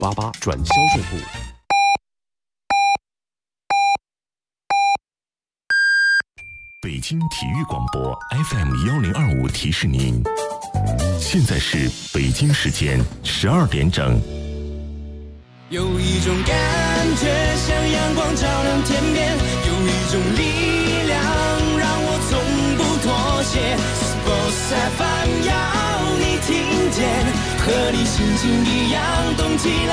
88转销售部。北京体育广播 FM1025提示您，现在是北京时间12点整。 有一种感觉像阳光照亮天边，有一种力量让我从不妥协。Sports FM 要你听见，和你心情一样动起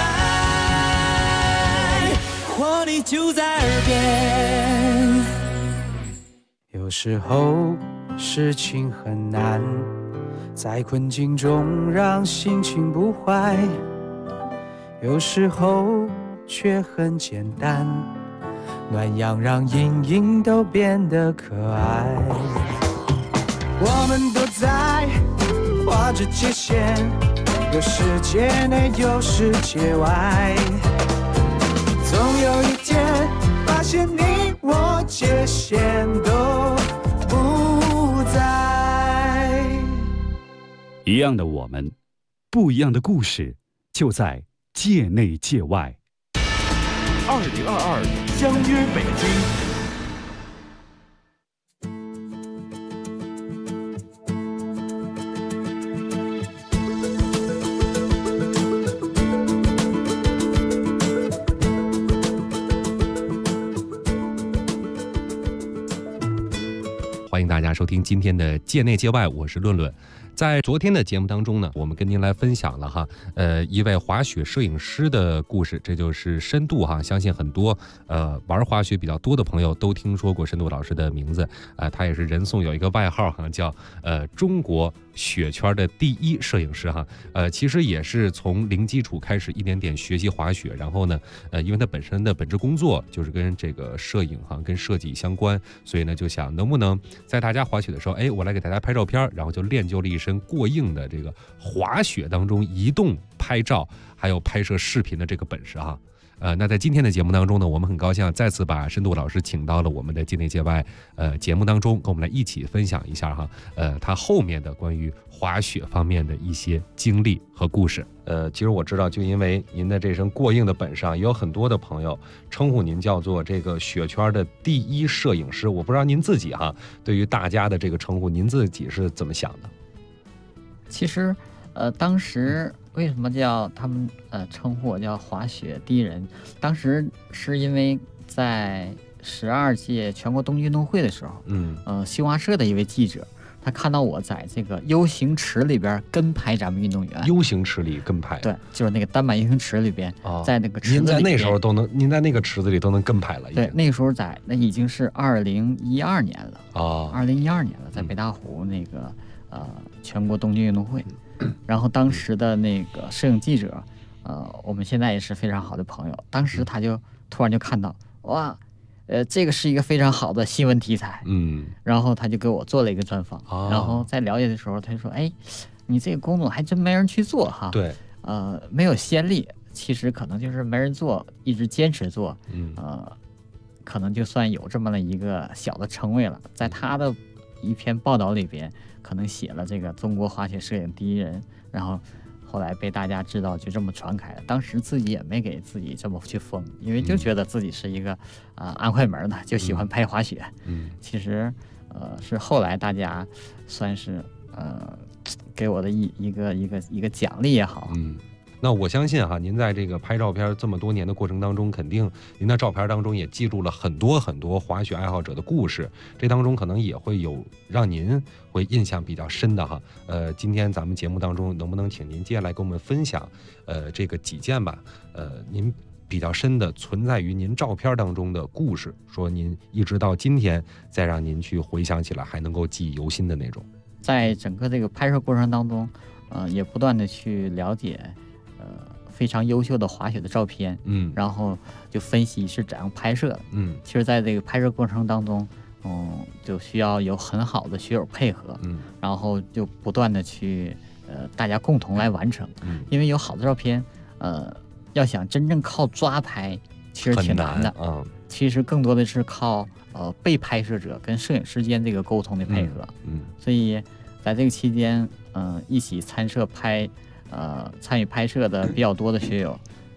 来，活力就在耳边。 有时候事情很难，在困境中让心情不坏，有时候却很简单，暖阳让阴影都变得可爱。我们都在画着界限，有世界内有世界外，总有一天发现你我界限都不在。 一样的我们，不一样的故事，就在界内界外。 2022相约北京。 欢迎大家收听今天的界内界外，我是论论。在昨天的节目当中呢，我们跟您来分享了一位滑雪摄影师的故事，这就是深度相信很多玩滑雪比较多的朋友都听说过深度老师的名字，他也是人送有一个外号叫中国雪圈的第一摄影师其实也是从零基础开始一点点学习滑雪，然后呢因为他本身的本职工作就是跟这个摄影跟设计相关，所以呢就想能不能在大家滑雪的时候，我来给大家拍照片，然后就练就了一身过硬的这个滑雪当中移动拍照还有拍摄视频的这个本事那在今天的节目当中呢，我们很高兴再次把深度老师请到了我们的界内界外节目当中，跟我们来一起分享一下他后面的关于滑雪方面的一些经历和故事。其实我知道，就因为您的这身过硬的本事也有很多的朋友称呼您叫做这个雪圈的第一摄影师。我不知道您自己对于大家的这个称呼，您自己是怎么想的？ 其实当时为什么叫他们称呼我叫滑雪第一人？当时是因为在12届全国冬季运动会的时候，新华社的一位记者，他看到我在这个 U 型池里边跟拍咱们运动员。 U 型池里跟拍？对， 就是那个单板 U 型池里边，在那个池子里边。 您在那时候您在那个池子里都能跟拍了？ 对，那个时候那已经是2012年了2012年了，在北大湖那个全国冬季运动会。然后当时的那个摄影记者，我们现在也是非常好的朋友。当时他就突然就看到，哇，这个是一个非常好的新闻题材，然后他就给我做了一个专访。然后在了解的时候，他就说，你这个工作还真没人去做对， 没有先例，其实可能就是没人做，一直坚持做，可能就算有这么了一个小的称谓了。在他的一篇报道里边，可能写了这个中国滑雪摄影第一人，然后后来被大家知道，就这么传开了。当时自己也没给自己这么去封，因为就觉得自己是一个安徽门的，就喜欢拍滑雪。其实是后来大家算是给我的一个奖励也好。 那我相信您在这个拍照片这么多年的过程当中，肯定您的照片当中也记录了很多很多滑雪爱好者的故事，这当中可能也会有让您会印象比较深的今天咱们节目当中能不能请您接下来跟我们分享这个几件吧您比较深的存在于您照片当中的故事，说您一直到今天再让您去回想起来还能够记忆犹新的那种。 在整个这个拍摄过程当中也不断的去了解非常优秀的滑雪的照片，然后就分析是怎样拍摄的。其实在这个拍摄过程当中就需要有很好的学友配合，然后就不断的去大家共同来完成。因为有好的照片要想真正靠抓拍其实挺难的其实更多的是靠被拍摄者跟摄影师间这个沟通的配合。所以在这个期间一起参与拍摄的比较多的学友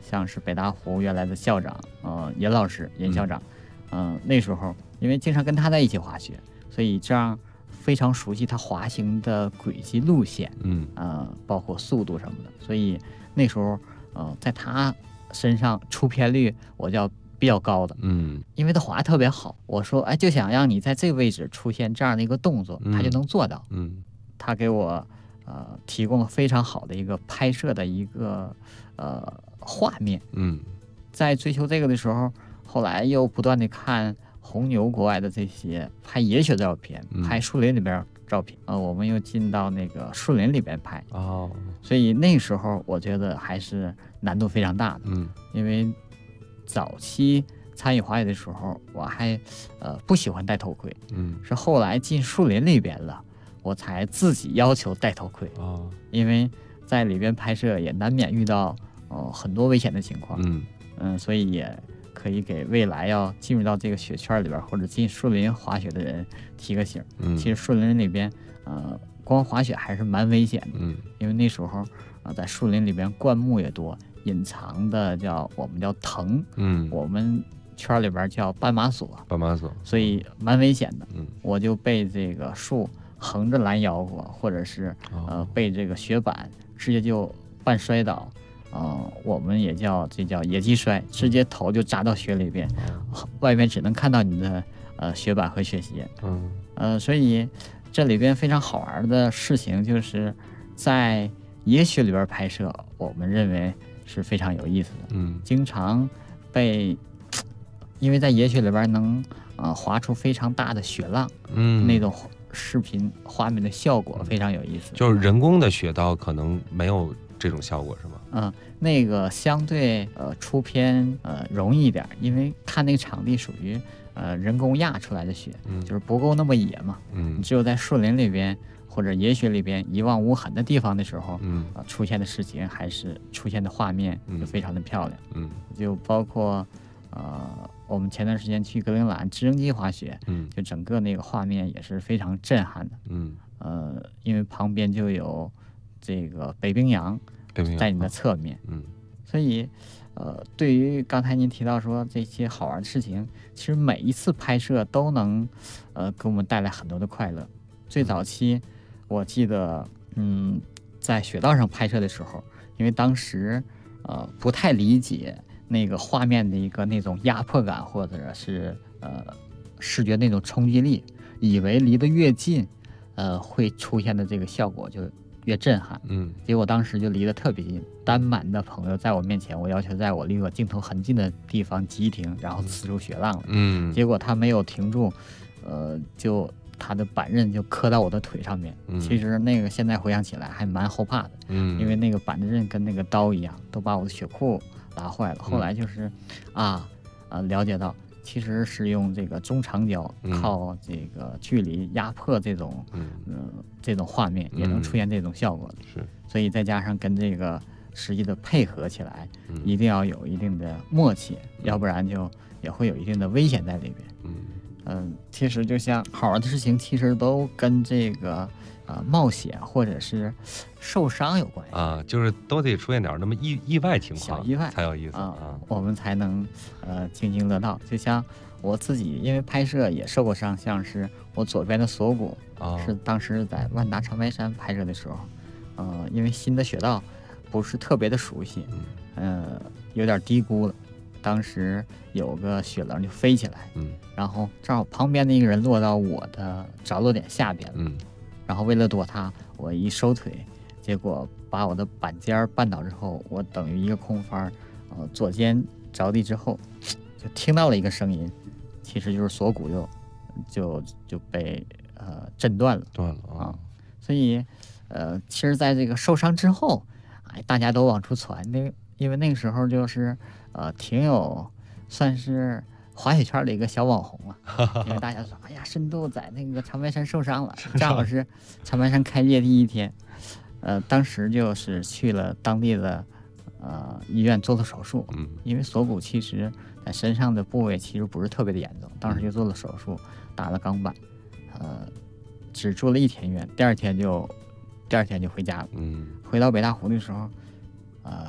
像是北大湖原来的校长严老师，严校长，那时候因为经常跟他在一起滑雪，所以这样非常熟悉他滑行的轨迹路线，包括速度什么的，所以那时候在他身上出片率我叫比较高的，因为他滑得特别好。我说，哎，就想让你在这个位置出现这样的一个动作，他就能做到。他给我提供了非常好的一个拍摄的一个画面。在追求这个的时候，后来又不断的看红牛国外的这些拍野雪照片，拍树林里边照片，我们又进到那个树林里边拍。所以那时候我觉得还是难度非常大的。因为早期参与滑雪的时候，我还不喜欢戴头盔，是后来进树林里边了，我才自己要求戴头盔。因为在里边拍摄也难免遇到很多危险的情况。所以也可以给未来要进入到这个雪圈里边或者进树林滑雪的人提个醒。其实树林里边光滑雪还是蛮危险的。因为那时候在树林里边灌木也多，隐藏的我们叫藤，我们圈里边叫斑马索，所以蛮危险的。我就被这个树横着拦腰过，或者是被这个雪板直接就半摔倒。我们这叫野鸡摔，直接头就扎到雪里边，外面只能看到你的雪板和雪鞋。所以这里边非常好玩的事情就是在野雪里边拍摄，我们认为是非常有意思的。经常因为在野雪里边能滑出非常大的雪浪，那种视频画面的效果非常有意思。 就是人工的雪道可能没有这种效果是吗？ 那个相对出片容易一点，因为看那个场地属于人工压出来的雪，就是不够那么野嘛。你只有在树林里边或者野雪里边一望无痕的地方的时候，出现的事情还是出现的画面就非常的漂亮。就包括我们前段时间去格陵兰直升机滑雪，就整个那个画面也是非常震撼的。因为旁边就有这个北冰洋在你的侧面。所以对于刚才您提到说这些好玩的事情，其实每一次拍摄都能给我们带来很多的快乐。最早期我记得在雪道上拍摄的时候，因为当时不太理解那个画面的一个那种压迫感，或者是视觉那种冲击力，以为离得越近会出现的这个效果就越震撼。结果当时就离得特别近，单满的朋友在我面前，我要求在我离我镜头很近的地方急停，然后呲出雪浪了。结果他没有停住，就他的板刃就磕到我的腿上面。其实那个现在回想起来还蛮后怕的。因为那个板刃跟那个刀一样，都把我的雪裤拉坏了。后来就是了解到其实是用这个中长焦靠这个距离压迫这种画面也能出现这种效果的。 是， 所以再加上跟这个实际的配合起来，一定要有一定的默契，要不然就也会有一定的危险在里边。其实就像好玩的事情，其实都跟这个冒险或者是受伤有关系就是都得出现点那么意外情况， 小意外才有意思我们才能津津乐道。就像我自己因为拍摄也受过伤，像是我左边的锁骨是当时在万达长白山拍摄的时候，因为新的雪道不是特别的熟悉，有点低估了。当时有个雪棱就飞起来，然后正好旁边的一个人落到我的着落点下边了，然后为了躲他，我一收腿，结果把我的板尖绊倒之后，我等于一个空翻，左肩着地之后，就听到了一个声音，其实就是锁骨就被震断了，所以其实在这个受伤之后，大家都往出传，因为那个时候就是挺有算是滑雪圈的一个小网红因为大家说，哎呀，深度在那个长白山受伤了，正好是长白山开业第一天，当时就是去了当地的医院做了手术，因为锁骨其实在身上的部位其实不是特别的严重，当时就做了手术，打了钢板，只住了1天院，第二天就回家了。回到北大湖的时候，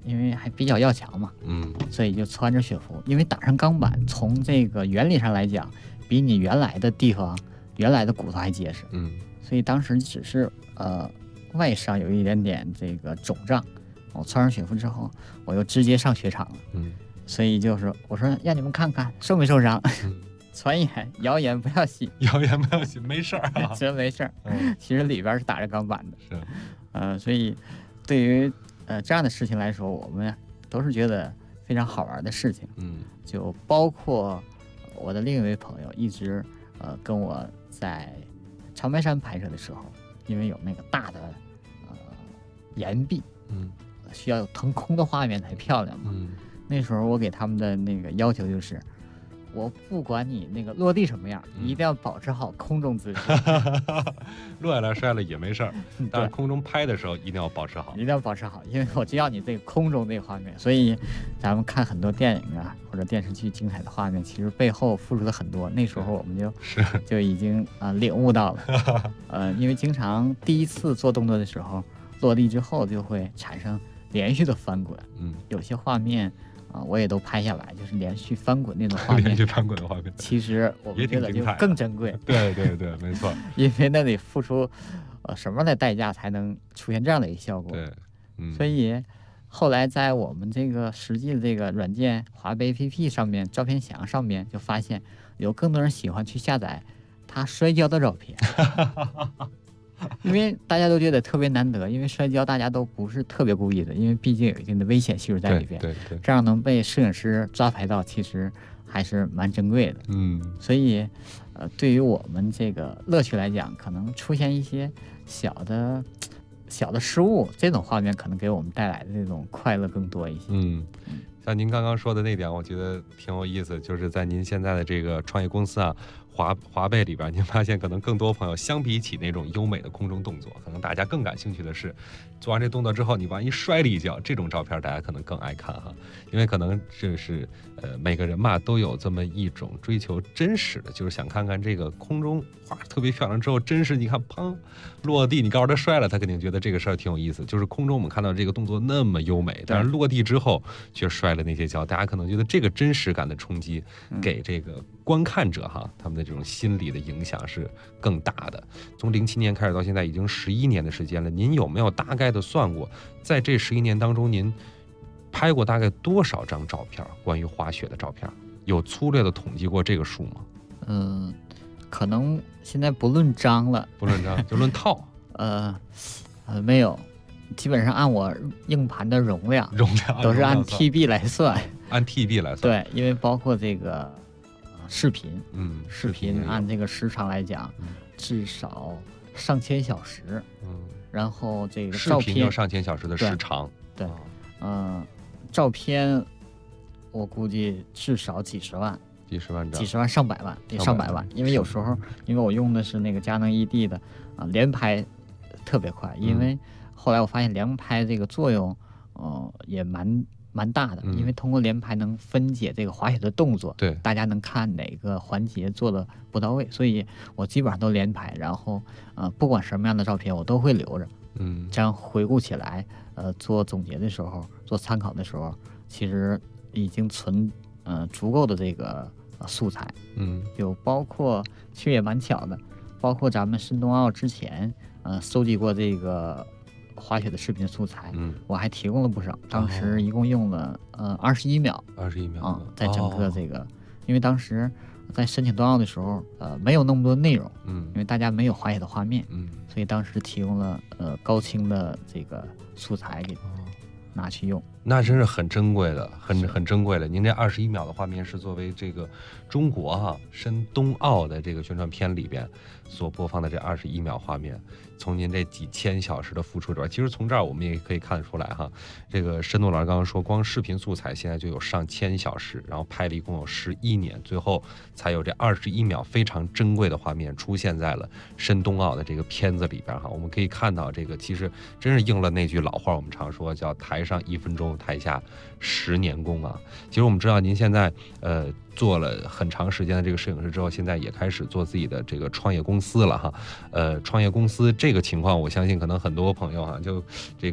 因为还比较要强嘛，所以就穿着雪服，因为打上钢板，从这个原理上来讲，比你原来的地方、原来的骨头还结实，所以当时只是外伤有一点点这个肿胀，我穿上雪服之后，我又直接上雪场了，所以就是我说让你们看看受没受伤。传言谣言不要信， 谣言不要信，没事儿啊， 真没事儿。其实里边是打着钢板的， 是，所以对于这样的事情来说，我们都是觉得非常好玩的事情。就包括我的另一位朋友一直跟我在长白山拍摄的时候，因为有那个大的岩壁，需要有腾空的画面才漂亮嘛。那时候我给他们的那个要求就是，我不管你那个落地什么样，你一定要保持好空中姿势。 落下来摔了也没事儿，但是空中拍的时候一定要保持好， 一定要保持好，因为我就要你这个空中这个画面。所以咱们看很多电影啊或者电视剧精彩的画面，其实背后付出了很多。那时候我们就已经领悟到了。因为经常第一次做动作的时候，落地之后就会产生连续的翻滚。有些画面。我也都拍下来，就是连续翻滚那种画面， 连续翻滚的画面， 其实我们觉得就更珍贵。 对，没错， 因为那得付出什么样的代价才能出现这样的一个效果。 对， 所以后来在我们这个实际的这个软件华贝 APP 上面，照片墙上面就发现有更多人喜欢去下载他摔跤的照片。因为大家都觉得特别难得，因为摔跤大家都不是特别故意的，因为毕竟有一定的危险系数在里边。 对， 这样能被摄影师抓拍到，其实还是蛮珍贵的。所以，对于我们这个乐趣来讲，可能出现一些小的失误，这种画面可能给我们带来的这种快乐更多一些。 像您刚刚说的那点，我觉得挺有意思，就是在您现在的这个创业公司啊。华贝里边，您发现可能更多朋友相比起那种优美的空中动作，可能大家更感兴趣的是，做完这动作之后，你万一摔了一跤，这种照片大家可能更爱看哈，因为可能这是每个人嘛都有这么一种追求真实的，就是想看看这个空中画特别漂亮之后，真实你看砰落地，你告诉他摔了，他肯定觉得这个事儿挺有意思。就是空中我们看到这个动作那么优美，但是落地之后却摔了那些跤，大家可能觉得这个真实感的冲击给这个观看者哈，他们的这种心理的影响是更大的。从07年开始到现在已经11年的时间了，您有没有大概的算过，在这11年当中，您拍过大概多少张照片？关于滑雪的照片，有粗略的统计过这个数吗？ 可能现在不论张了， 不论张就论套。 没有，基本上按我硬盘的容量都是按 TB 来算， 按 TB 来算。 对，因为包括这个视频，视频按这个时长来讲，至少上千小时。然后这个照片有上千小时的时长。 对，照片我估计至少几十万张，上百万，得上百万。因为有时候，因为我用的是那个佳能 ED 的连拍特别快，因为后来我发现连拍这个作用，也蛮大的，因为通过连拍能分解这个滑雪的动作， 对， 大家能看哪个环节做的不到位，所以我基本上都连拍，然后不管什么样的照片我都会留着，这样回顾起来，做总结的时候，做参考的时候，其实已经存足够的这个素材，有包括其实也蛮巧的，包括咱们申冬奥之前，搜集过这个滑雪的视频素材，我还提供了不少，当时一共用了21秒在整个这个，因为当时在申请冬奥的时候，没有那么多内容，因为大家没有滑雪的画面，所以当时提供了高清的这个素材给拿去用。 那真是很珍贵的，很珍贵的。您这21秒的画面是作为这个中国申冬奥的这个宣传片里边所播放的这21秒画面，从您这几千小时的付出里边，其实从这儿我们也可以看得出来哈。这个申冬老师刚刚说，光视频素材现在就有上千小时，然后拍了一共有11年，最后才有这21秒非常珍贵的画面出现在了申冬奥的这个片子里边哈。我们可以看到，这个其实真是应了那句老话，我们常说叫台上1分钟，台下10年功啊。其实我们知道您现在做了很长时间的这个摄影师之后，现在也开始做自己的这个创业公司了哈。创业公司这个情况，我相信可能很多朋友就这个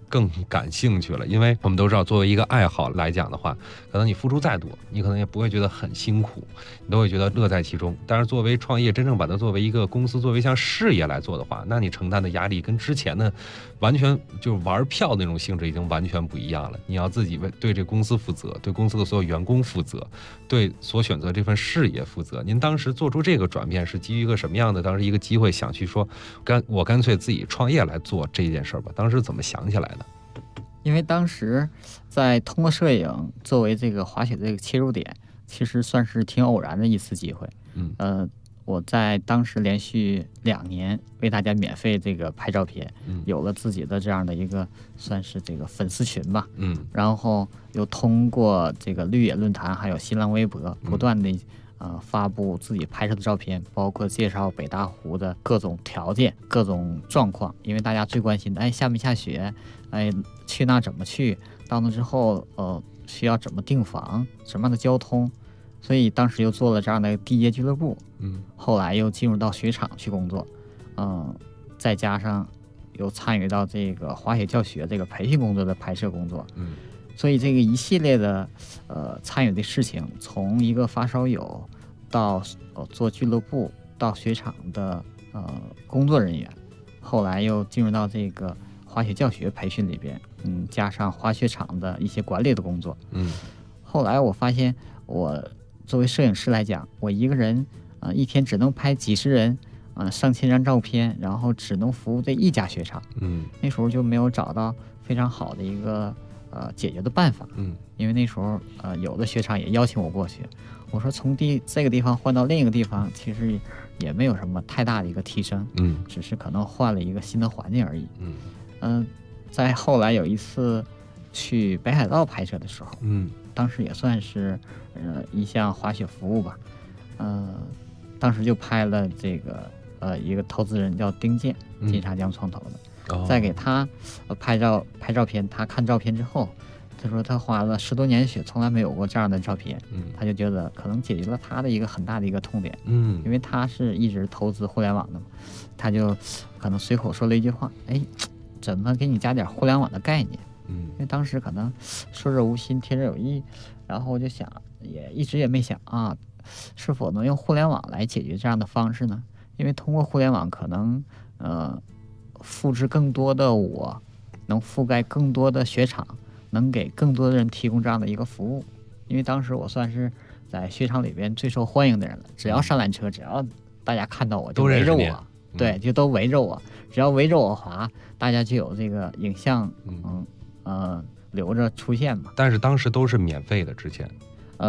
更感兴趣了。因为我们都知道，作为一个爱好来讲的话，可能你付出再多，你可能也不会觉得很辛苦，你都会觉得乐在其中。但是作为创业，真正把它作为一个公司，作为像事业来做的话，那你承担的压力跟之前的完全就是玩票那种性质已经完全不一样了。你要自己对这公司负责，对公司的所有员工负责，对所选择这份事业负责。您当时做出这个转变是基于一个什么样的？当时一个机会想去说，我干脆自己创业来做这件事吧。当时怎么想起来的？ 因为当时在通过摄影作为这个滑雪这个切入点，其实算是挺偶然的一次机会。我在当时连续2年为大家免费这个拍照片，有了自己的这样的一个算是这个粉丝群吧。然后又通过这个绿野论坛还有新浪微博不断的发布自己拍摄的照片，包括介绍北大湖的各种条件、各种状况。因为大家最关心的，下没下雪，去那怎么去，到那之后需要怎么订房，什么样的交通。所以当时又做了这样的地接俱乐部，后来又进入到雪场去工作，再加上又参与到这个滑雪教学这个培训工作的拍摄工作，所以这个一系列的参与的事情，从一个发烧友到做俱乐部，到雪场的工作人员，后来又进入到这个滑雪教学培训里边，加上滑雪场的一些管理的工作，后来我发现我作为摄影师来讲，我一个人一天只能拍几十人，上千张照片，然后只能服务这一家雪场。那时候就没有找到非常好的一个解决的办法。因为那时候有的雪场也邀请我过去，我说从这个地方换到另一个地方，其实也没有什么太大的一个提升，只是可能换了一个新的环境而已。在后来有一次去北海道拍摄的时候，当时也算是一项滑雪服务吧，当时就拍了这个一个投资人叫丁健，金沙江创投的，再给他拍照片，他看照片之后，他说他滑了10多年雪，从来没有过这样的照片，他就觉得可能解决了他的一个很大的一个痛点，因为他是一直投资互联网的嘛，他就可能随口说了一句话，怎么给你加点互联网的概念？因为当时可能说者无心，听者有意，然后我就想，也一直也没想是否能用互联网来解决这样的方式呢？因为通过互联网，可能复制更多的我，能覆盖更多的雪场，能给更多的人提供这样的一个服务。因为当时我算是在雪场里边最受欢迎的人了，只要上缆车，只要大家看到我就围着我，对，就都围着我，只要围着我滑，大家就有这个影像留着出现嘛。 但是当时都是免费的，之前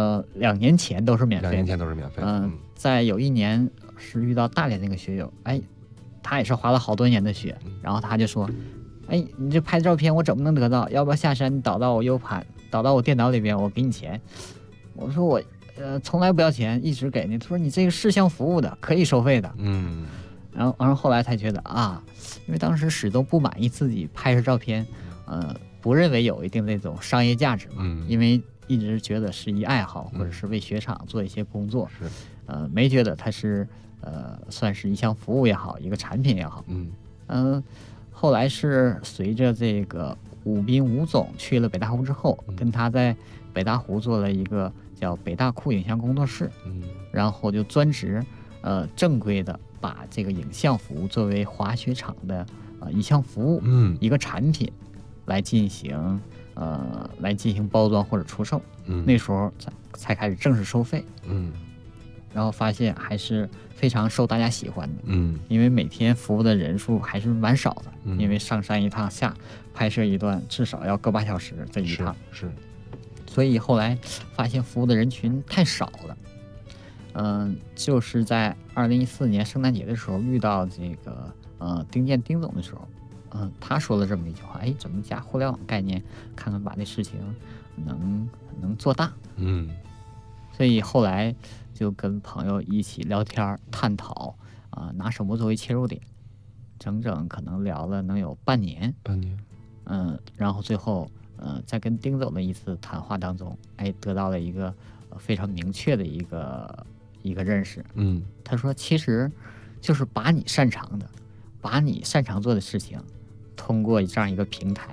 2年前都是免费的，2 年前都是免费的。 在有一年是遇到大连那个学友，他也是滑了好多年的雪，然后他就说，你这拍照片我怎么能得到？要不要下山你导到我 U 盘，导到我电脑里边，我给你钱。我说我从来不要钱，一直给你。他说你这个是项服务的，可以收费的。然后后来才觉得因为当时始终不满意自己拍摄照片，不认为有一定那种商业价值嘛，因为一直觉得是一爱好，或者是为雪场做一些工作，没觉得它是算是一项服务也好，一个产品也好。后来是随着这个武斌吴总去了北大湖之后，跟他在北大湖做了一个叫北大库影像工作室，然后就专职正规的把这个影像服务作为滑雪场的一项服务，一个产品来进行包装或者出售。那时候才开始正式收费。然后发现还是非常受大家喜欢的。因为每天服务的人数还是蛮少的，因为上山一趟下拍摄一段至少要个8小时这一趟， 是。 所以后来发现服务的人群太少了。就是在2014年圣诞节的时候遇到这个丁健丁总的时候，他说了这么一句话，怎么加互联网概念，看看把这事情能做大。所以后来就跟朋友一起聊天探讨，拿什么作为切入点，整可能聊了能有半年。然后最后在跟丁总的一次谈话当中，得到了一个非常明确的一个认识。他说其实就是把你擅长做的事情，通过这样一个平台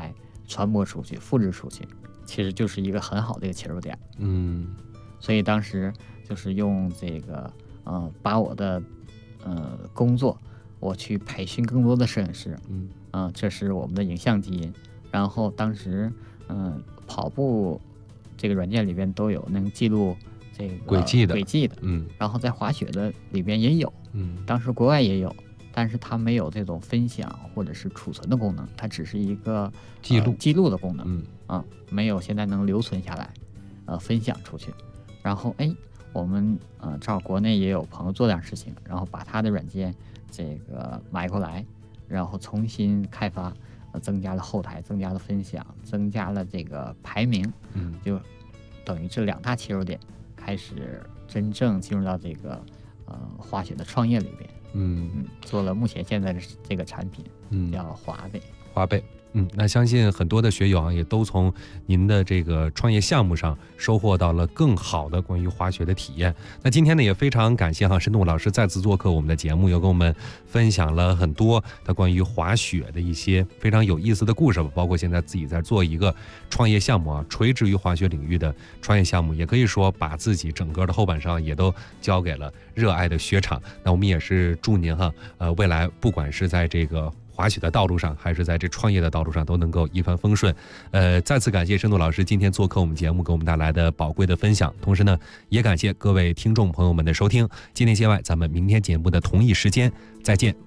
传播出去、复制出去，其实就是一个很好的一个切入点。所以当时就是用这个把我的工作我去培训更多的摄影师。这是我们的影像基因。然后当时跑步这个软件里边都有能记录这个轨迹的，然后在滑雪的里边也有，当时国外也有，但是它没有这种分享或者是储存的功能，它只是一个记录的功能，没有现在能留存下来，分享出去。然后我们正好国内也有朋友做这样事情，然后把他的软件这个买过来，然后重新开发，增加了后台，增加了分享，增加了这个排名，就等于这2大切入点，开始真正进入到这个滑雪的创业里边。做了目前现在的这个产品，叫华贝。 那相信很多的学友也都从您的这个创业项目上收获到了更好的关于滑雪的体验。那今天呢，也非常感谢申栋老师再次做客我们的节目，又跟我们分享了很多他关于滑雪的一些非常有意思的故事，包括现在自己在做一个创业项目垂直于滑雪领域的创业项目，也可以说把自己整个的后半生也都交给了热爱的雪场。那我们也是祝您未来不管是在这个滑雪的道路上，还是在这创业的道路上，都能够一帆风顺。再次感谢申栋老师今天做客我们节目，给我们带来的宝贵的分享。同时呢，也感谢各位听众朋友们的收听。今天节外，咱们明天节目的同一时间再见。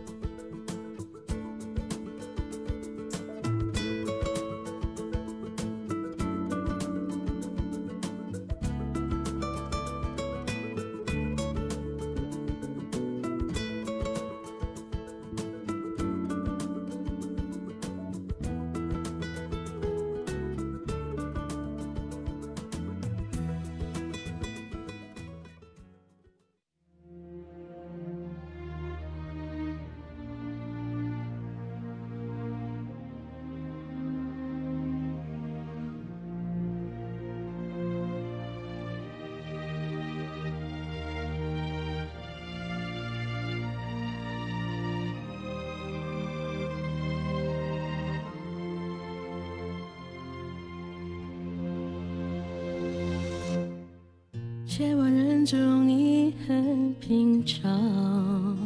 千万人中你很平常，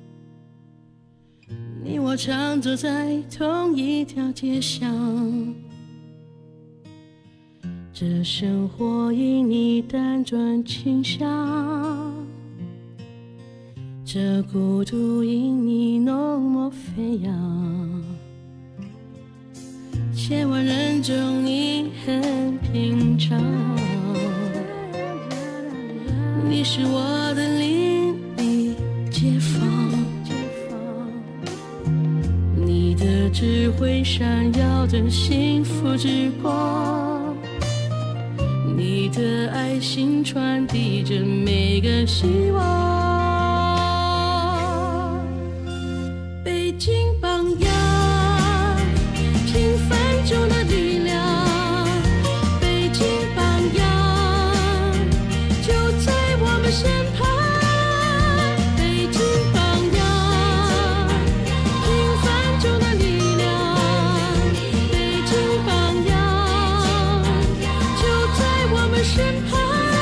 你我常走在同一条街上，这生活因你辗转倾向，这孤独因你浓墨飞扬。千万人中你很平常，你是我的邻里街坊，你的智慧闪耀着幸福之光，你的爱心传递着每个希望。北京榜样，平凡中的力量，北京榜样，就在我们身旁。北京榜样，平凡中的力量，北京榜样，就在我们身旁。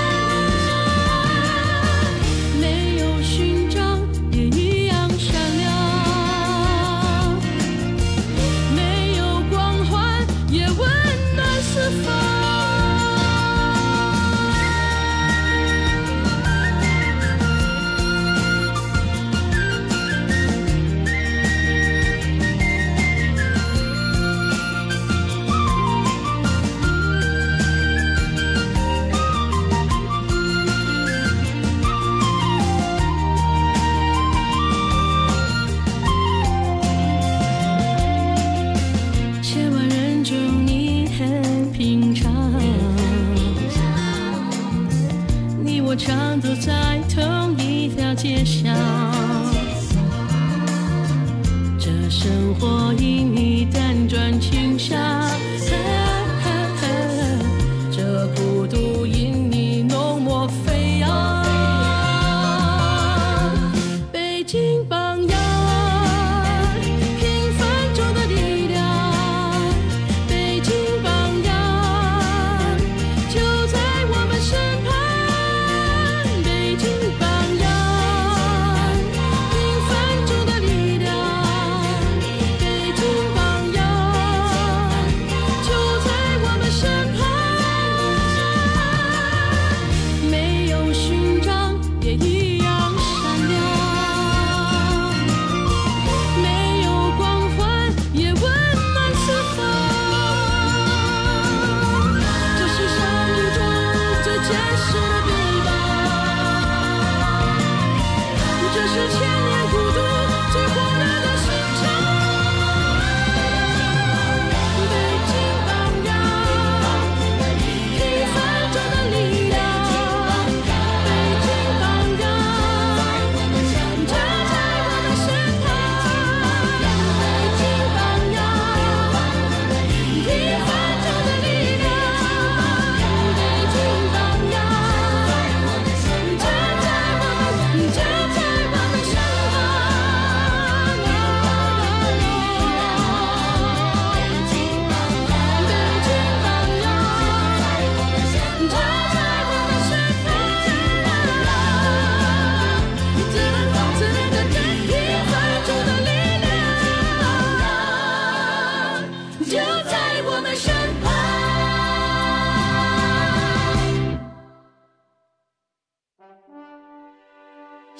没有勋章也一样闪亮，没有光环也温暖四方。千万人中你很平常，你我常走在同一条街上，这生活因你辗转倾向，这孤独因你浓墨飞扬。北京榜样，平凡中的力量，北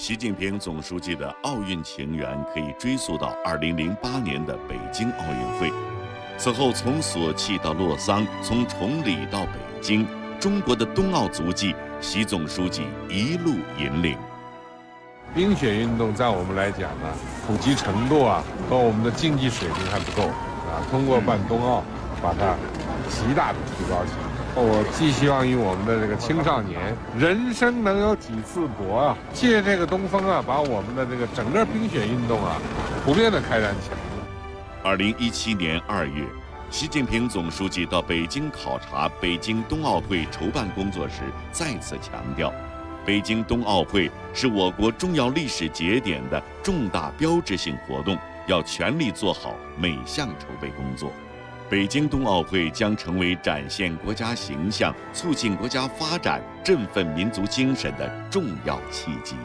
习近平总书记的奥运情缘可以追溯到2008年的北京奥运会。此后，从索契到洛桑，从崇礼到北京，中国的冬奥足迹，习总书记一路引领。 冰雪运动在我们来讲呢，普及程度和我们的竞技水平还不够通过办冬奥，把它极大的提高起来。我寄希望于我们的这个青少年，人生能有几次搏借这个东风把我们的这个整个冰雪运动普遍的开展起来。 2017年2月，习近平总书记到北京考察北京冬奥会筹办工作时，再次强调，北京冬奥会是我国重要历史节点的重大标志性活动，要全力做好每项筹备工作。北京冬奥会将成为展现国家形象、促进国家发展、振奋民族精神的重要契机。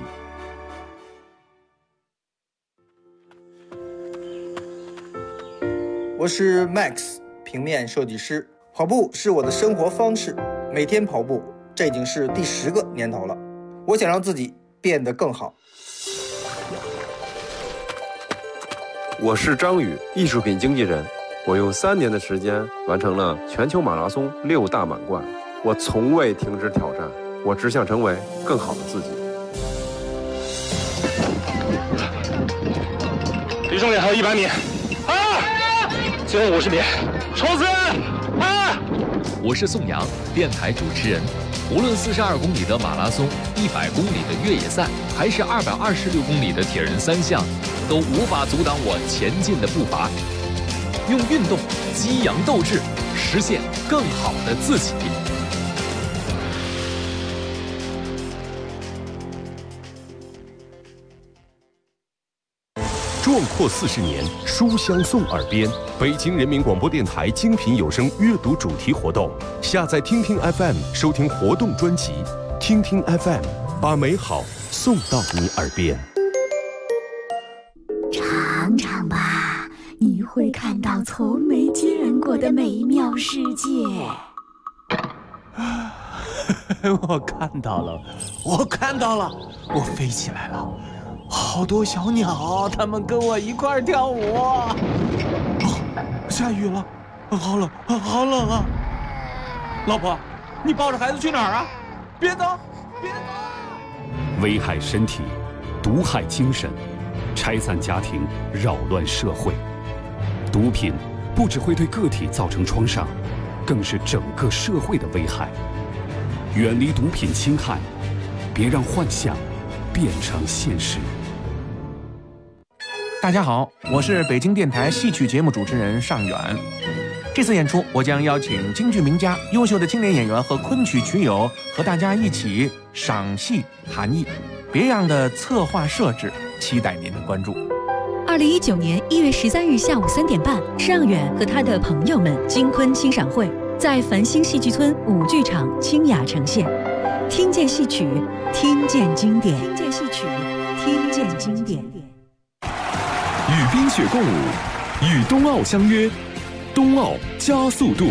我是 Max， 平面设计师。跑步是我的生活方式，每天跑步，这已经是第10个年头了。我想让自己变得更好。 我是张宇，艺术品经纪人。我用3年的时间完成了全球马拉松6大满贯。我从未停止挑战，我只想成为更好的自己。 离终点还有100米，最后50米，冲刺！ 我是宋阳，电台主持人。无论42公里的马拉松、100公里的越野赛，还是226公里的铁人3项，都无法阻挡我前进的步伐。用运动激扬斗志，实现更好的自己。 壮阔40年，书香送耳边。北京人民广播电台精品有声阅读主题活动，下载听听 FM 收听活动专辑，听听 FM， 把美好送到你耳边。 尝尝吧，你会看到从没见过的美妙世界。 我看到了，我飞起来了。好多小鸟，它们跟我一块儿跳舞。下雨了，好冷啊！老婆，你抱着孩子去哪儿啊？别走！ 危害身体，毒害精神，拆散家庭，扰乱社会。毒品不只会对个体造成创伤，更是整个社会的危害。远离毒品侵害，别让幻想变成现实。 大家好，我是北京电台戏曲节目主持人尚远。这次演出，我将邀请京剧名家、优秀的青年演员和昆曲曲友和大家一起赏戏谈艺，别样的策划设置，期待您的关注。 2019年1月13日下午3点半，尚远和他的朋友们京昆欣赏会在繁星戏剧村舞剧场清雅呈现。听见戏曲，听见经典；听见戏曲，听见经典。 与冰雪共舞，与冬奥相约，冬奥加速度。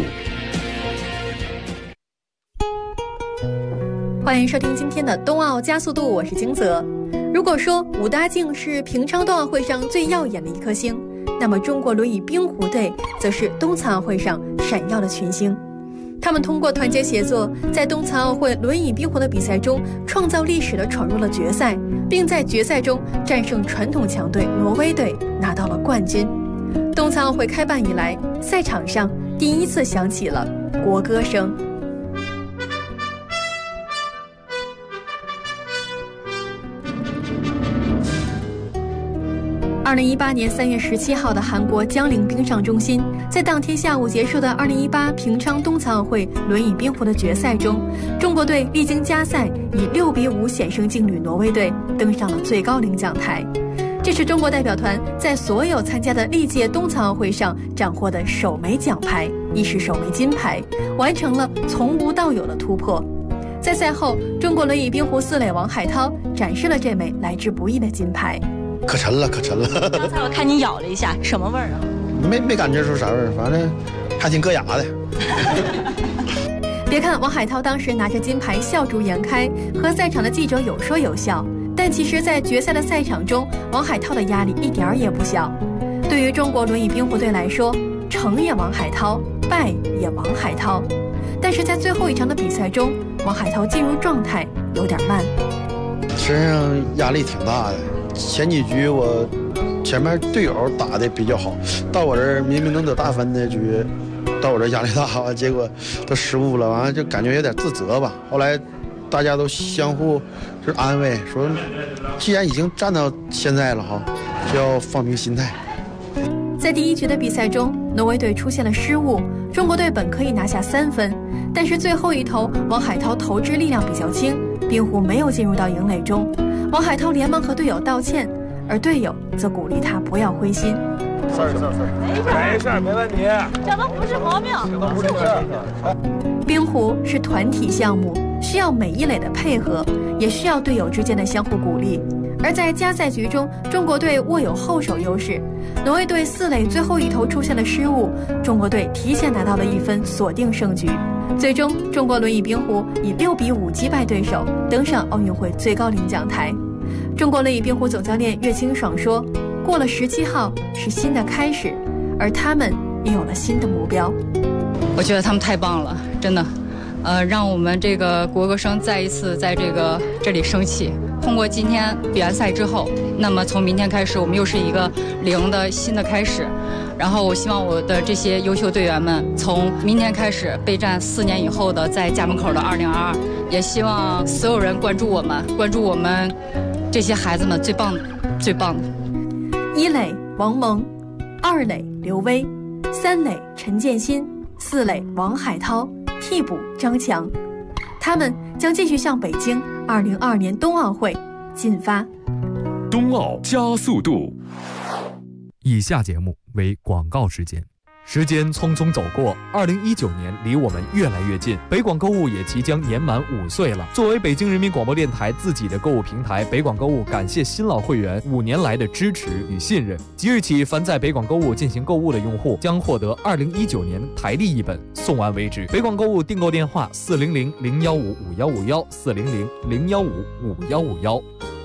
欢迎收听今天的冬奥加速度，我是金泽。如果说武大靖是平昌冬奥会上最耀眼的一颗星，那么中国轮椅冰壶队则是冬残奥会上闪耀的群星。他们通过团结协作，在冬残奥会轮椅冰壶的比赛中创造历史的闯入了决赛，并在决赛中战胜传统强队挪威队，拿到了冠军。冬残奥会开办以来，赛场上第一次响起了国歌声。2018年3月17号的韩国江陵冰上中心，在当天下午结束的2018平昌冬残奥会轮椅冰壶的决赛中，中国队历经加赛，以6-5险胜劲旅挪威队，登上了最高领奖台。这是中国代表团在所有参加的历届冬残奥会上斩获的首枚奖牌，亦是首枚金牌，完成了从无到有的突破。在赛后，中国轮椅冰壶四垒王海涛展示了这枚来之不易的金牌。 可沉了。 刚才我看你咬了一下，什么味儿啊？ 没感觉出啥味儿，反正还挺硌牙的。 别看王海涛当时拿着金牌笑逐颜开，和赛场的记者有说有笑， 但其实，在决赛的赛场中，王海涛的压力一点儿也不小。对于中国轮椅冰壶队来说，成也王海涛，败也王海涛。但是在最后一场的比赛中，王海涛进入状态有点慢， 身上压力挺大的。前几局我前面队友打的比较好，到我这儿明明能得大分的局，到我这压力大，结果都失误了，完了就感觉有点自责吧。后来大家都相互是安慰，说既然已经站到现在了哈，就要放平心态。 在第一局的比赛中，挪威队出现了失误，中国队本可以拿下3分，但是最后一投王海涛投掷力量比较轻，冰壶没有进入到营垒中。王海涛连忙和队友道歉，而队友则鼓励他不要灰心。 没事，没问题， 这都不是毛病， 这都不是事儿。 冰壶是团体项目，需要每一垒的配合，也需要队友之间的相互鼓励。而在加赛局中，中国队握有后手优势，挪威队4垒最后一投出现了失误，中国队提前拿到了1分，锁定胜局。最终，中国轮椅冰壶以6比5击败对手，登上奥运会最高领奖台。中国轮椅冰壶总教练岳清爽说：“过了17号是新的开始，而他们也有了新的目标。” 我觉得他们太棒了，真的，让我们这个国歌声再一次在这里升起。通过今天比完赛之后，那么从明天开始，我们又是一个0的新的开始。然后我希望我的这些优秀队员们，从明天开始备战4年以后的在家门口的2022，也希望所有人关注我们这些孩子们最棒的。 1垒王蒙，2垒刘威，3垒陈建新，4垒王海涛，替补张强。他们将继续向北京2022年冬奥会进发。 冬奥加速度。 以下节目为广告时间。时间匆匆走过，2019年离我们越来越近，北广购物也即将年满5岁了。作为北京人民广播电台自己的购物平台，北广购物感谢新老会员5年来的支持与信任。即日起，凡在北广购物进行购物的用户将获得2019年台历一本，送完为止。北广购物订购电话：400-015-5151，400-015-5151。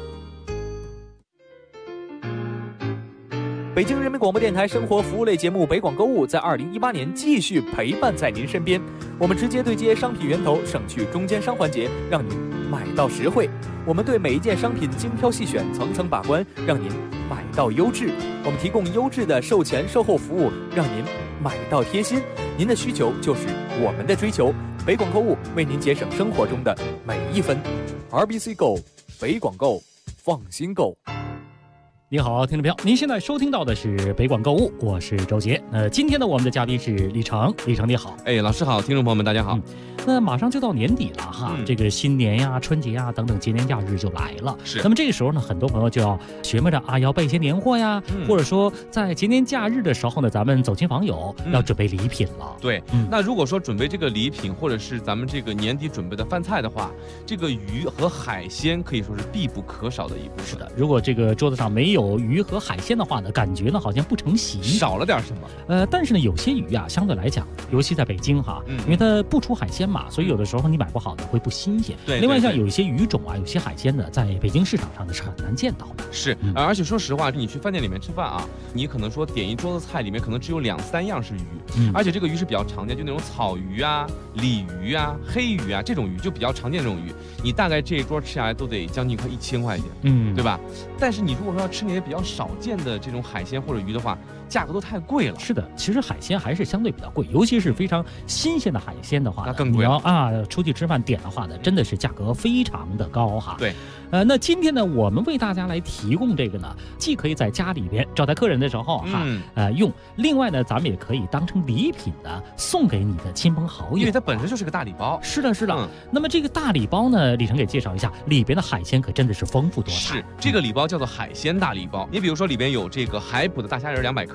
北京人民广播电台生活服务类节目《北广购物》在2018年继续陪伴在您身边。我们直接对接商品源头，省去中间商环节，让您买到实惠。我们对每一件商品精挑细选，层层把关，让您买到优质。我们提供优质的售前售后服务，让您买到贴心。您的需求就是我们的追求。北广购物为您节省生活中的每一分。RBC Go， 北广购，放心购。 你好，听众朋友，您现在收听到的是北广购物，我是周杰。今天呢，我们的嘉宾是李成，李成你好。 老师好，听众朋友们大家好。 那马上就到年底了哈，这个新年呀、春节呀等等节年假日就来了。 是。 那么这个时候呢，很多朋友就要学摸着要备一些年货呀，或者说在节年假日的时候呢，咱们走亲访友要准备礼品了。 对。那如果说准备这个礼品，或者是咱们这个年底准备的饭菜的话，这个鱼和海鲜可以说是必不可少的一部分。 是的，如果这个桌子上没有鱼和海鲜的话呢，感觉呢好像不成席， 少了点什么。 但是呢，有些鱼啊，相对来讲，尤其在北京哈，因为它不出海鲜嘛，所以有的时候你买不好的会不新鲜。 对。 另外像有一些鱼种啊，有些海鲜呢，在北京市场上呢是很难见到的。 是。而且说实话，你去饭店里面吃饭啊，你可能说点一桌子菜里面可能只有2、3样是鱼，而且这个鱼是比较常见，就那种草鱼啊、鲤鱼啊、黑鱼啊这种鱼就比较常见这种鱼，你大概这一桌吃下来都得将近快1000块钱，对吧？但是你如果说要吃那些比较少见的这种海鲜或者鱼的话，价格都太贵了。 是的，其实海鲜还是相对比较贵，尤其是非常新鲜的海鲜的话， 那更贵。 你要出去吃饭点的话呢，真的是价格非常的高哈。 对。 那今天呢，我们为大家来提供这个呢，既可以在家里边招待客人的时候用，另外呢，咱们也可以当成礼品的送给你的亲朋好友， 因为它本身就是个大礼包。 是的，是的。那么这个大礼包呢，李成给介绍一下，里边的海鲜可真的是丰富多彩。 是，这个礼包叫做海鲜大礼包。你比如说里边有这个海捕的大虾仁200克，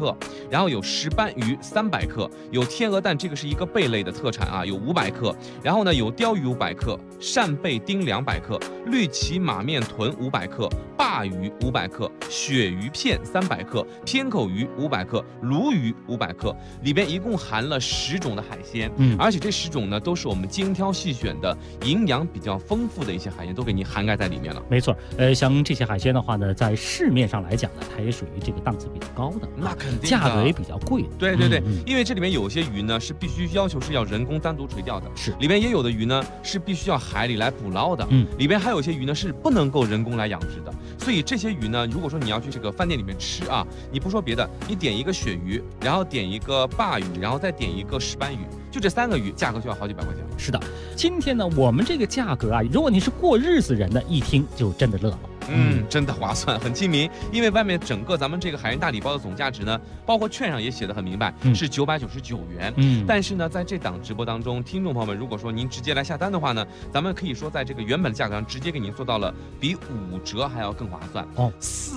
克，然后有石斑鱼300克，有天鹅蛋，这个是一个贝类的特产啊，有500克，然后呢有鲷鱼500克，扇贝丁200克，绿鳍马面豚500克，鲅鱼500克，鳕鱼片300克，偏口鱼500克，鲈鱼500克，里边一共含了10种的海鲜，而且这10种呢都是我们精挑细选的，营养比较丰富的一些海鲜都给你涵盖在里面了。 没错，像这些海鲜的话呢，在市面上来讲呢，它也属于这个档次比较高的， 那肯定的价格也比较贵的。 对，因为这里面有些鱼呢是必须要求是要人工单独垂钓的， 是里边也有的鱼呢是必须要海里来捕捞的，里边还有一些鱼呢是不能够人工来养殖的。所以这些鱼呢，如果说你要去这个饭店里面吃啊，你不说别的，你点一个鳕鱼，然后点一个鲅鱼，然后再点一个石斑鱼，就这3个鱼，价格就要好几百块钱了。 是的，今天呢，我们这个价格啊，如果你是过日子人的，一听就真的乐了。 真的划算，很亲民。因为外面整个咱们这个海鲜大礼包的总价值呢，包括券上也写得很明白，是999元。但是呢，在这档直播当中，听众朋友们，如果说您直接来下单的话呢，咱们可以说在这个原本的价格上直接给您做到了比5折还要更划算哦